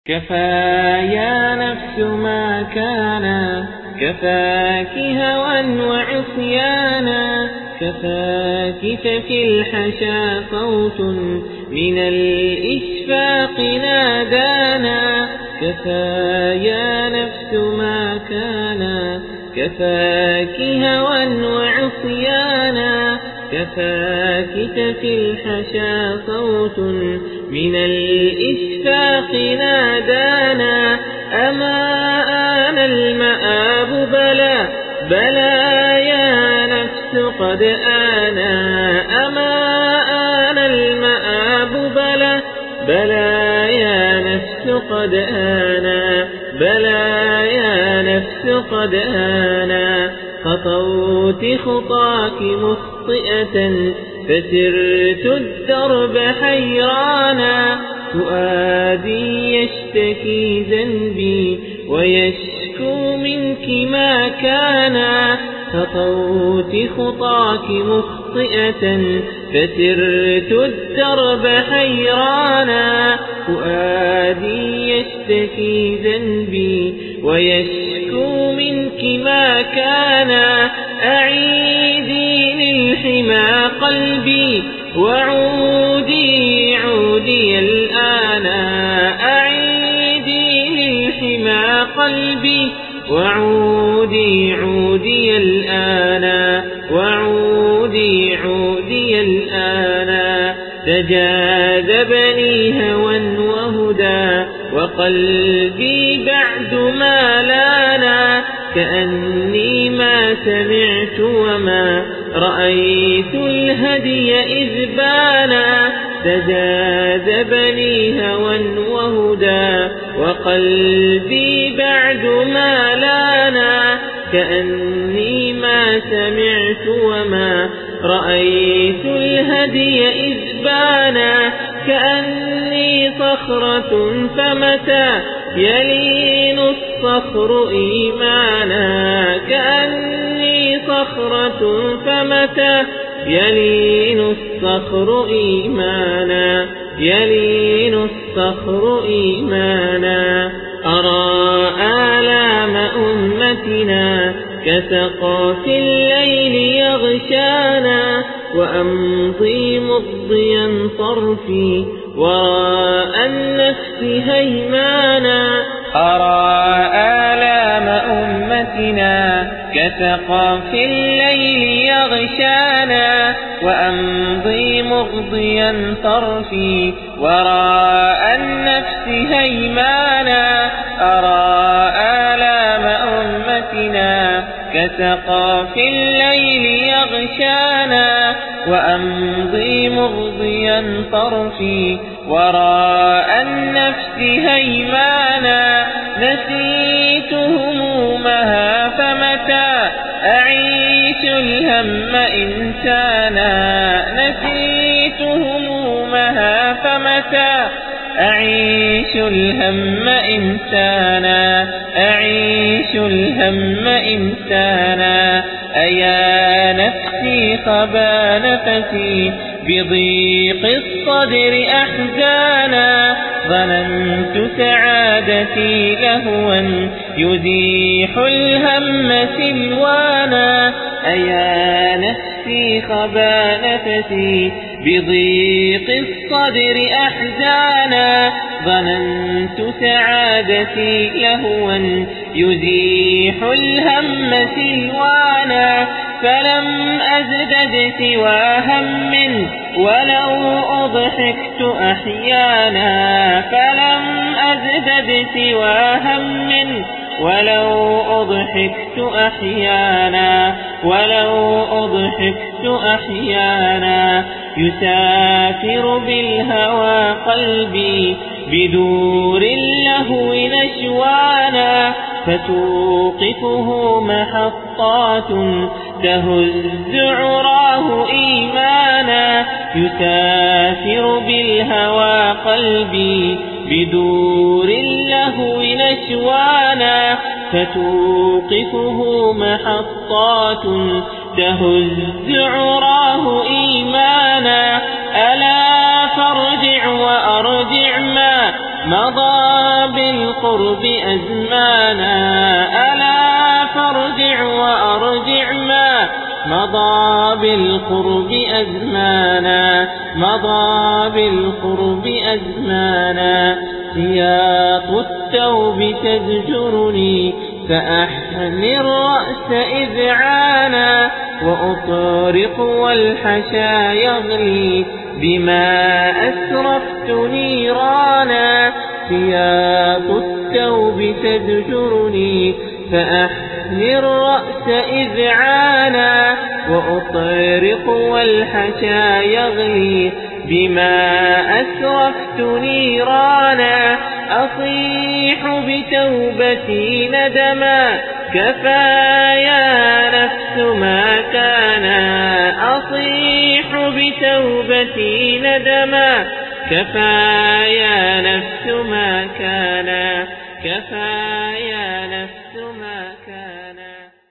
كفى يا نفس ما كان كفاك هوى وعصيانا كفاك ففي الحشا صوت من الإشفاق نادانا كفى يا نفس ما كان كفاك هوى وعصيانا كفاك ففي الحشا صوت من الإشفاق نادانا أما آن المآب بلى بلى يا نفس قد آنا أما آن المآب بلى بلى يا نفس قد آنا بلى يا نفس قد آنا خطوت خطاك مخطئة فسرت الدرب حيرانا فؤادي يشتكي ذنبي ويشكو منك ما كان خطوت خطاك مخطئة فسرت الدرب حيرانا فؤادي يشتكي ذنبي ويشكو منك ما كان أعيدي للحمى قلبي وعودي عودي الآن أعيدي للحمى قلبي وعودي عودي الآن وعودي عودي الآن تجاذبني هوى وهدى وقلبي بعد ما لانا كأني ما سمعت وما رأيت الهدي إذ بانا تجاذبني هوى وهدى وقلبي بعد ما لانا كأني ما سمعت وما رأيت الهدي إذ بانا كأني صخرة فمتى يلين الصخر إيمانا كأني صخرة فمتى يلين الصخر إيمانا يلين الصخر إيمانا أرى آلام أمتنا كسقف الليل يغشانا وأمضي مضيا طرفي وراء النفس هيمانا أرى آلام أمتنا كسقف الليل يغشانا وأمضي مغضيا طرفي وراء النفس هيمانا أرى آلام أمتنا كسقف الليل يغشانا وأمضي مغضيا طرفي وراء النفس هيمانا نسيت همومها فمتى أعيش الهم إنسانا نسيت همومها فمتى أعيش الهم إنسانا أعيش الهم إنسانا أيا نفسي خبا نفسي بضيق الصدر أحزانا ظننت سعادتي لهوا يزيح الهم سلوانا أيا نفسي خبا نفسي بضيق الصدر أحزانا ظننت سعادتي لهوا يزيح الهم سلوانا فلم أزدد سوى هم ولو أضحكت أحيانا فلم أزدد سوى هم ولو أضحكت أحيانا ولو أضحكت أحيانا يسافر بالهوى قلبي بدور اللهو نشوانا فتوقفه محطات تهز عراه إيمانا يسافر بالهوى قلبي بدور اللهو نشوانا فتوقفه محطات تهز عراه إيمانا ألا فارجع وأرجع وأرجع ما مضى بالقرب أزمانا ألا فارجع وأرجع ما مضى بالقرب أزمانا مضى بالقرب أزمانا سياط التوب تزجرني فأحمي الرأس إذعانا وأطرق والحشا يغلي بما أسرفت نيرانا سياط التوب تزجرني فأحمي الرأس إذعانا وأطرق والحشا يغلي بما أسرفت نيرانا أصيح بتوبتي ندما كفايا نفس ما كان أصيح بتوبتي ندما كفايا نفس ما كان كفايا نفس ما كان